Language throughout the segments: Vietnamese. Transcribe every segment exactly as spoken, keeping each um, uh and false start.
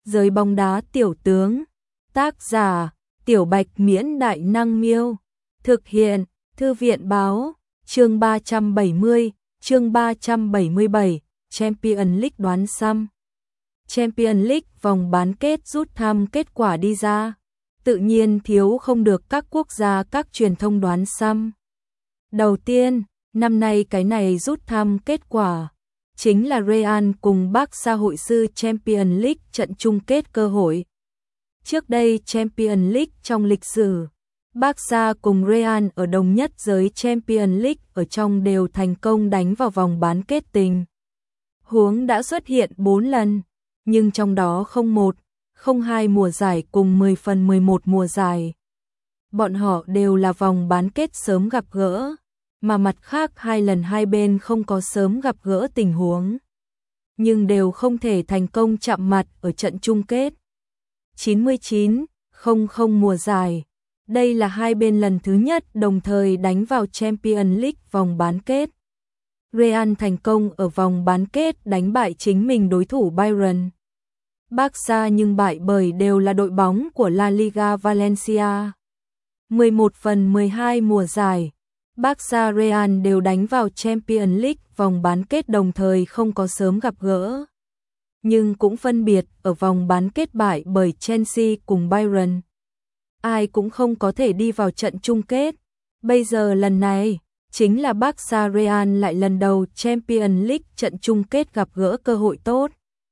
Giới bóng đá tiểu tướng. Tác giả: Tiểu Bạch Miễn Đại Năng Miêu. Thực hiện: Thư viện Báo. Chương ba trăm bảy mươi, chương ba trăm bảy mươi bảy, Champions League đoán xăm. Champions League vòng bán kết rút thăm kết quả đi ra. Tự nhiên thiếu không được các quốc gia các truyền thông đoán xăm. Đầu tiên, năm nay cái này rút thăm kết quả chính là Real cùng Barca hội sư Champions League trận chung kết cơ hội. Trước đây Champions League trong lịch sử, Barca cùng Real ở đồng nhất giới Champions League ở trong đều thành công đánh vào vòng bán kết tình. Huống đã xuất hiện bốn lần, nhưng trong đó không một, không hai mùa giải cùng mười phần mười một mùa giải. Bọn họ đều là vòng bán kết sớm gặp gỡ, mà mặt khác hai lần hai bên không có sớm gặp gỡ tình huống, nhưng đều không thể thành công chạm mặt ở trận chung kết. chín mươi chín không không mùa giải, đây là hai bên lần thứ nhất đồng thời đánh vào Champions League vòng bán kết. Real thành công ở vòng bán kết đánh bại chính mình đối thủ Bayern. Barca nhưng bại bởi đều là đội bóng của La Liga Valencia. mười một phần mười hai mùa giải, Barca Real đều đánh vào Champions League vòng bán kết đồng thời không có sớm gặp gỡ, nhưng cũng phân biệt ở vòng bán kết bại bởi Chelsea cùng Bayern. Ai cũng không có thể đi vào trận chung kết. Bây giờ lần này, chính là Barca Real lại lần đầu Champions League trận chung kết gặp gỡ cơ hội tốt.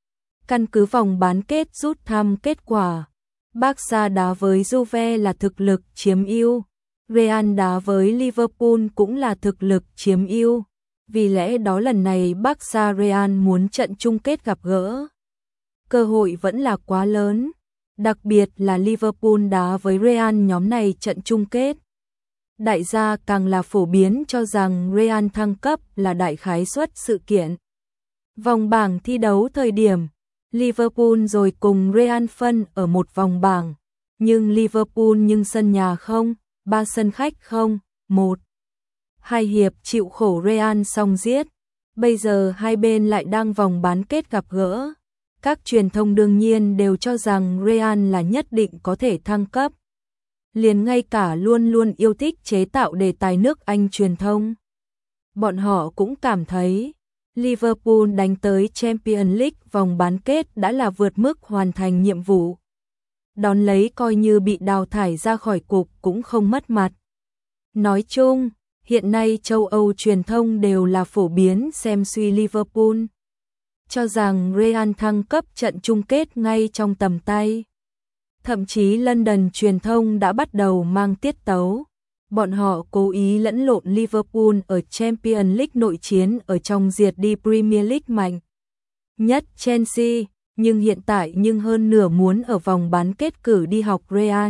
Căn cứ vòng bán kết rút thăm kết quả, Barca đá với Juve là thực lực chiếm ưu, Real đá với Liverpool cũng là thực lực chiếm ưu. Vì lẽ đó lần này Barca Real muốn trận chung kết gặp gỡ, cơ hội vẫn là quá lớn, đặc biệt là Liverpool đá với Real nhóm này trận chung kết. Đại gia càng là phổ biến cho rằng Real thăng cấp là đại khái suất sự kiện. Vòng bảng thi đấu thời điểm, Liverpool rồi cùng Real phân ở một vòng bảng, nhưng Liverpool nhưng sân nhà không, ba sân khách không, một. Hai hiệp chịu khổ Real xong giết, bây giờ hai bên lại đang vòng bán kết gặp gỡ. Các truyền thông đương nhiên đều cho rằng Real là nhất định có thể thăng cấp. Liền ngay cả luôn luôn yêu thích chế tạo đề tài nước Anh truyền thông, bọn họ cũng cảm thấy Liverpool đánh tới Champions League vòng bán kết đã là vượt mức hoàn thành nhiệm vụ. Đón lấy coi như bị đào thải ra khỏi cục cũng không mất mặt. Nói chung, hiện nay châu Âu truyền thông đều là phổ biến xem suy Liverpool, cho rằng Real thăng cấp trận chung kết ngay trong tầm tay. Thậm chí London truyền thông đã bắt đầu mang tiết tấu. Bọn họ cố ý lẫn lộn Liverpool ở Champions League nội chiến ở trong diệt đi Premier League mạnh nhất Chelsea, nhưng hiện tại nhưng hơn nửa muốn ở vòng bán kết cử đi học Real.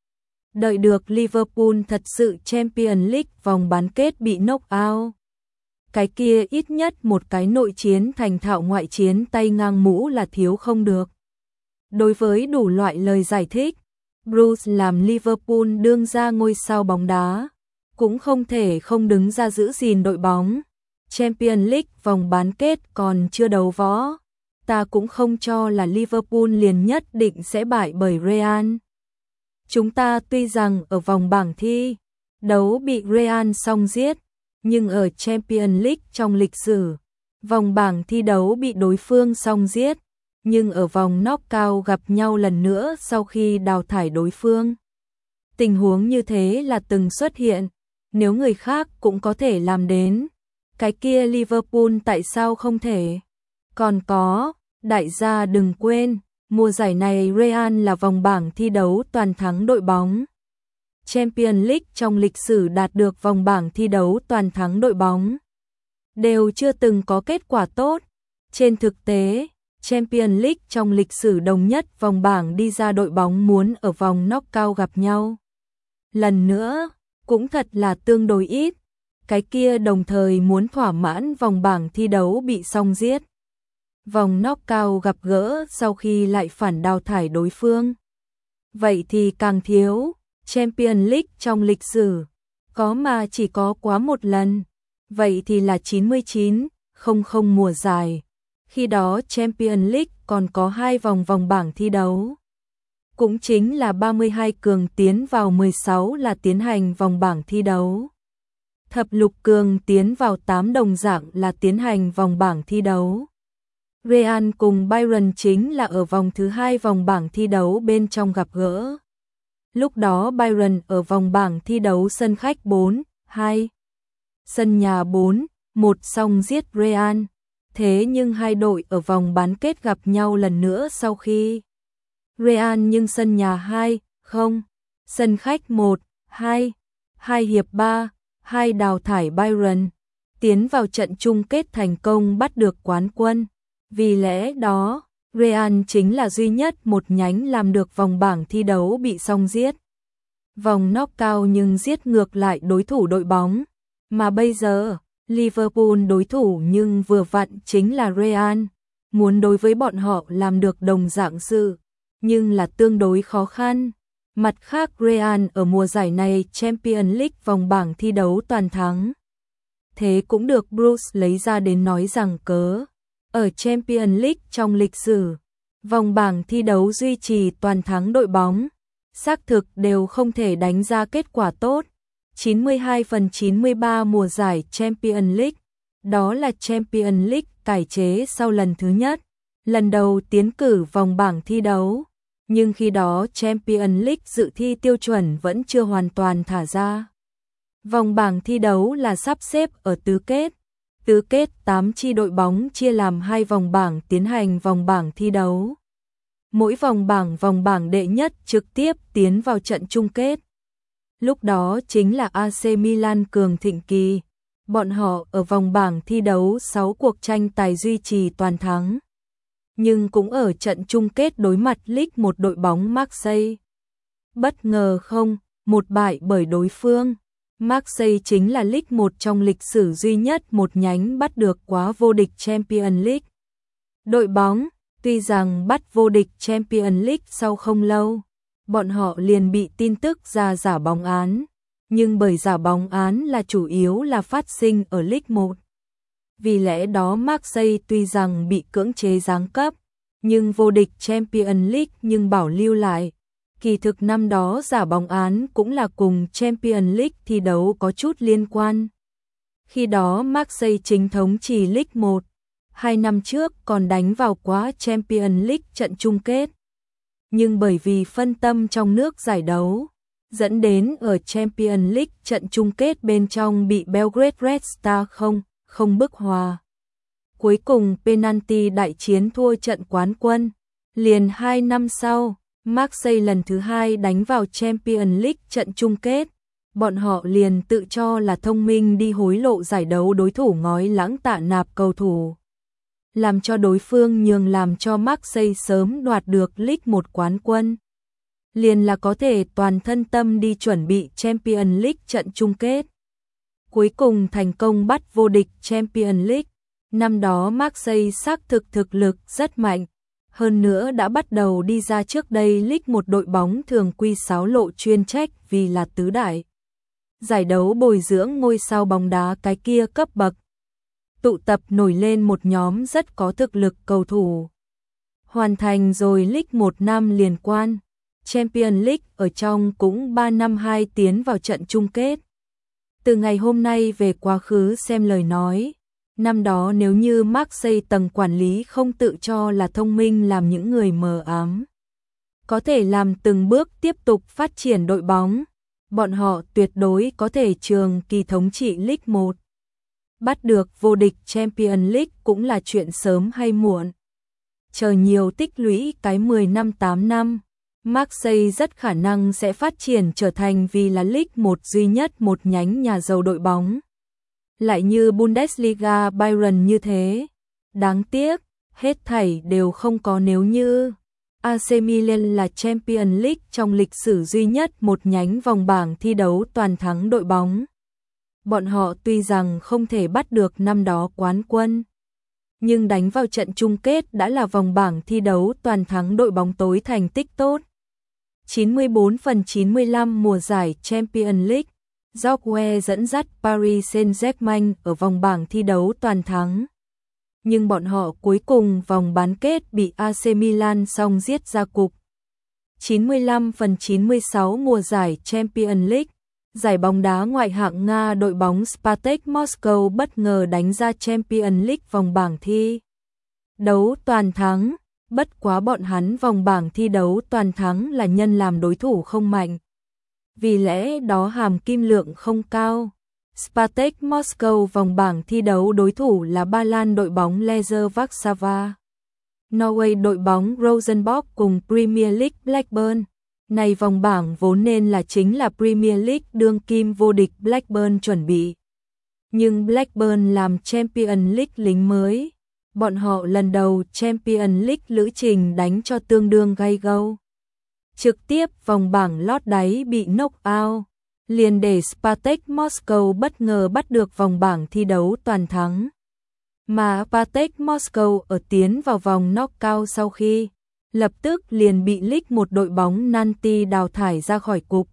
Đợi được Liverpool thật sự Champions League vòng bán kết bị knock out, cái kia ít nhất một cái nội chiến thành thạo ngoại chiến tay ngang mũ là thiếu không được. Đối với đủ loại lời giải thích, Bruce làm Liverpool đương ra ngôi sao bóng đá, cũng không thể không đứng ra giữ gìn đội bóng. Champions League vòng bán kết còn chưa đấu võ, ta cũng không cho là Liverpool liền nhất định sẽ bại bởi Real. Chúng ta tuy rằng ở vòng bảng thi đấu bị Real xong giết, nhưng ở Champions League trong lịch sử, vòng bảng thi đấu bị đối phương xong giết, nhưng ở vòng knockout gặp nhau lần nữa sau khi đào thải đối phương. Tình huống như thế là từng xuất hiện, nếu người khác cũng có thể làm đến, cái kia Liverpool tại sao không thể? Còn có, đại gia đừng quên, mùa giải này Real là vòng bảng thi đấu toàn thắng đội bóng. Champions League trong lịch sử đạt được vòng bảng thi đấu toàn thắng đội bóng đều chưa từng có kết quả tốt. Trên thực tế, Champions League trong lịch sử đồng nhất vòng bảng đi ra đội bóng muốn ở vòng knockout gặp nhau lần nữa, cũng thật là tương đối ít. Cái kia đồng thời muốn thỏa mãn vòng bảng thi đấu bị xong giết, vòng knockout gặp gỡ sau khi lại phản đào thải đối phương. Vậy thì càng thiếu. Champions League trong lịch sử có mà chỉ có quá một lần, vậy thì là chín mươi chín không không mùa giải, Khi đó Champions League còn có hai vòng vòng bảng thi đấu. Cũng chính là ba mươi hai cường tiến vào mười sáu là tiến hành vòng bảng thi đấu. Thập lục cường tiến vào tám đồng dạng là tiến hành vòng bảng thi đấu. Real cùng Bayern chính là ở vòng thứ hai vòng bảng thi đấu bên trong gặp gỡ. Lúc đó Bayern ở vòng bảng thi đấu sân khách bốn hai, sân nhà bốn một xong giết Real. Thế nhưng hai đội ở vòng bán kết gặp nhau lần nữa sau khi Real nhưng sân nhà hai không, sân khách một hai, hai hiệp ba, hai đào thải Bayern, tiến vào trận chung kết thành công bắt được quán quân. Vì lẽ đó, Real chính là duy nhất một nhánh làm được vòng bảng thi đấu bị song giết. Vòng knockout nhưng giết ngược lại đối thủ đội bóng, mà bây giờ Liverpool đối thủ nhưng vừa vặn chính là Real, muốn đối với bọn họ làm được đồng dạng sự, nhưng là tương đối khó khăn. Mặt khác Real ở mùa giải này Champions League vòng bảng thi đấu toàn thắng. Thế cũng được Bruce lấy ra đến nói rằng cớ. Ở Champions League trong lịch sử, vòng bảng thi đấu duy trì toàn thắng đội bóng, xác thực đều không thể đánh ra kết quả tốt. chín mươi hai phần chín mươi ba mùa giải Champions League, đó là Champions League cải chế sau lần thứ nhất, lần đầu tiến cử vòng bảng thi đấu. Nhưng khi đó Champions League dự thi tiêu chuẩn vẫn chưa hoàn toàn thả ra. Vòng bảng thi đấu là sắp xếp ở tứ kết. Tứ kết tám chi đội bóng chia làm hai vòng bảng tiến hành vòng bảng thi đấu. Mỗi vòng bảng vòng bảng đệ nhất trực tiếp tiến vào trận chung kết. Lúc đó chính là a xê Milan cường thịnh kỳ. Bọn họ ở vòng bảng thi đấu sáu cuộc tranh tài duy trì toàn thắng. Nhưng cũng ở trận chung kết đối mặt Ligue một đội bóng Marseille. Bất ngờ không, một bại bởi đối phương. Marseille chính là Ligue một trong lịch sử duy nhất một nhánh bắt được quá vô địch Champions League. Đội bóng, tuy rằng bắt vô địch Champions League sau không lâu, bọn họ liền bị tin tức ra giả bóng án. Nhưng bởi giả bóng án là chủ yếu là phát sinh ở Ligue một. Vì lẽ đó Marseille tuy rằng bị cưỡng chế giáng cấp, nhưng vô địch Champions League nhưng bảo lưu lại. Kỳ thực năm đó giả bóng án cũng là cùng Champions League thi đấu có chút liên quan. Khi đó Marseille chính thống chỉ Ligue một, hai năm trước còn đánh vào quá Champions League trận chung kết. Nhưng bởi vì phân tâm trong nước giải đấu, dẫn đến ở Champions League trận chung kết bên trong bị Belgrade Red Star không, không bức hòa. Cuối cùng penalty đại chiến thua trận quán quân. Liền hai năm sau, Marseille lần thứ hai đánh vào Champions League trận chung kết. Bọn họ liền tự cho là thông minh đi hối lộ giải đấu đối thủ ngói lãng tạ nạp cầu thủ, làm cho đối phương nhường làm cho Marseille sớm đoạt được Ligue một quán quân. Liền là có thể toàn thân tâm đi chuẩn bị Champions League trận chung kết. Cuối cùng thành công bắt vô địch Champions League. Năm đó Marseille xác thực thực lực rất mạnh, hơn nữa đã bắt đầu đi ra trước đây Ligue một đội bóng thường quy sáo lộ chuyên trách vì là tứ đại giải đấu bồi dưỡng ngôi sao bóng đá cái kia cấp bậc. Tụ tập nổi lên một nhóm rất có thực lực cầu thủ. Hoàn thành rồi Ligue một năm liên quan, Champions League ở trong cũng ba năm hai tiến vào trận chung kết. Từ ngày hôm nay về quá khứ xem lời nói, năm đó nếu như Marseille tầng quản lý không tự cho là thông minh làm những người mờ ám, có thể làm từng bước tiếp tục phát triển đội bóng, bọn họ tuyệt đối có thể trường kỳ thống trị Ligue một. Bắt được vô địch Champions League cũng là chuyện sớm hay muộn. Chờ nhiều tích lũy cái mười năm tám năm, Marseille rất khả năng sẽ phát triển trở thành vì là Ligue một duy nhất một nhánh nhà giàu đội bóng. Lại như Bundesliga Bayern như thế. Đáng tiếc, hết thảy đều không có nếu như. a xê Milan là Champions League trong lịch sử duy nhất một nhánh vòng bảng thi đấu toàn thắng đội bóng. Bọn họ tuy rằng không thể bắt được năm đó quán quân, nhưng đánh vào trận chung kết đã là vòng bảng thi đấu toàn thắng đội bóng tối thành tích tốt. chín mươi bốn phần chín mươi lăm mùa giải Champions League, Jorge dẫn dắt Paris Saint-Germain ở vòng bảng thi đấu toàn thắng. nhưng bọn họ cuối cùng vòng bán kết bị a xê Milan song giết ra cục. chín mươi lăm phần chín mươi sáu mùa giải Champions League, giải bóng đá ngoại hạng Nga, đội bóng Spartak Moscow bất ngờ đánh ra Champions League vòng bảng thi đấu toàn thắng, bất quá bọn hắn vòng bảng thi đấu toàn thắng là nhân làm đối thủ không mạnh. Vì lẽ đó hàm kim lượng không cao. Spartak Moscow vòng bảng thi đấu đối thủ là Ba Lan đội bóng Legia Warsaw, Norway đội bóng Rosenborg cùng Premier League Blackburn. Này vòng bảng vốn nên là chính là Premier League đương kim vô địch Blackburn chuẩn bị. Nhưng Blackburn làm Champions League lính mới. Bọn họ lần đầu Champions League lữ trình đánh cho tương đương gay go. Trực tiếp vòng bảng lót đáy bị knock out, liền để Spartak Moscow bất ngờ bắt được vòng bảng thi đấu toàn thắng. Mà Spartak Moscow ở tiến vào vòng knockout sau khi lập tức liền bị League một đội bóng Nantes đào thải ra khỏi cục.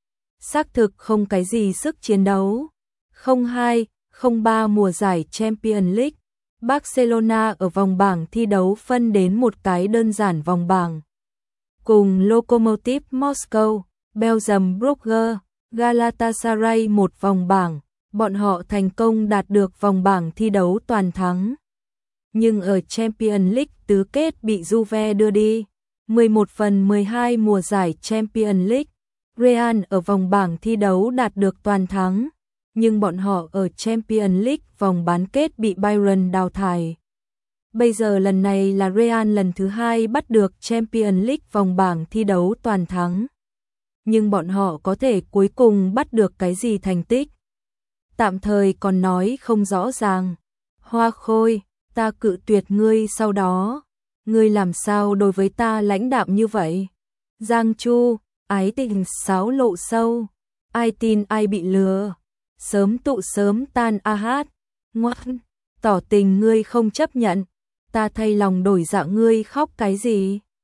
Xác thực không cái gì sức chiến đấu. không hai không ba mùa giải Champions League, Barcelona ở vòng bảng thi đấu phân đến một cái đơn giản vòng bảng. Cùng Lokomotiv Moscow, Belgium Brugge, Galatasaray một vòng bảng, bọn họ thành công đạt được vòng bảng thi đấu toàn thắng. Nhưng ở Champions League tứ kết bị Juve đưa đi. mười một phần mười hai mùa giải Champions League, Real ở vòng bảng thi đấu đạt được toàn thắng, nhưng bọn họ ở Champions League vòng bán kết bị Bayern đào thải. Bây giờ lần này là Real lần thứ hai bắt được Champions League vòng bảng thi đấu toàn thắng. Nhưng bọn họ có thể cuối cùng bắt được cái gì thành tích? Tạm thời còn nói không rõ ràng. Hoa Khôi, ta cự tuyệt ngươi sau đó. Ngươi làm sao đối với ta lãnh đạm như vậy? Giang Chu, ái tình sáo lộ sâu. Ai tin ai bị lừa. Sớm tụ sớm tan a hát. Ngoan, tỏ tình ngươi không chấp nhận. Ta thay lòng đổi dạ ngươi khóc cái gì?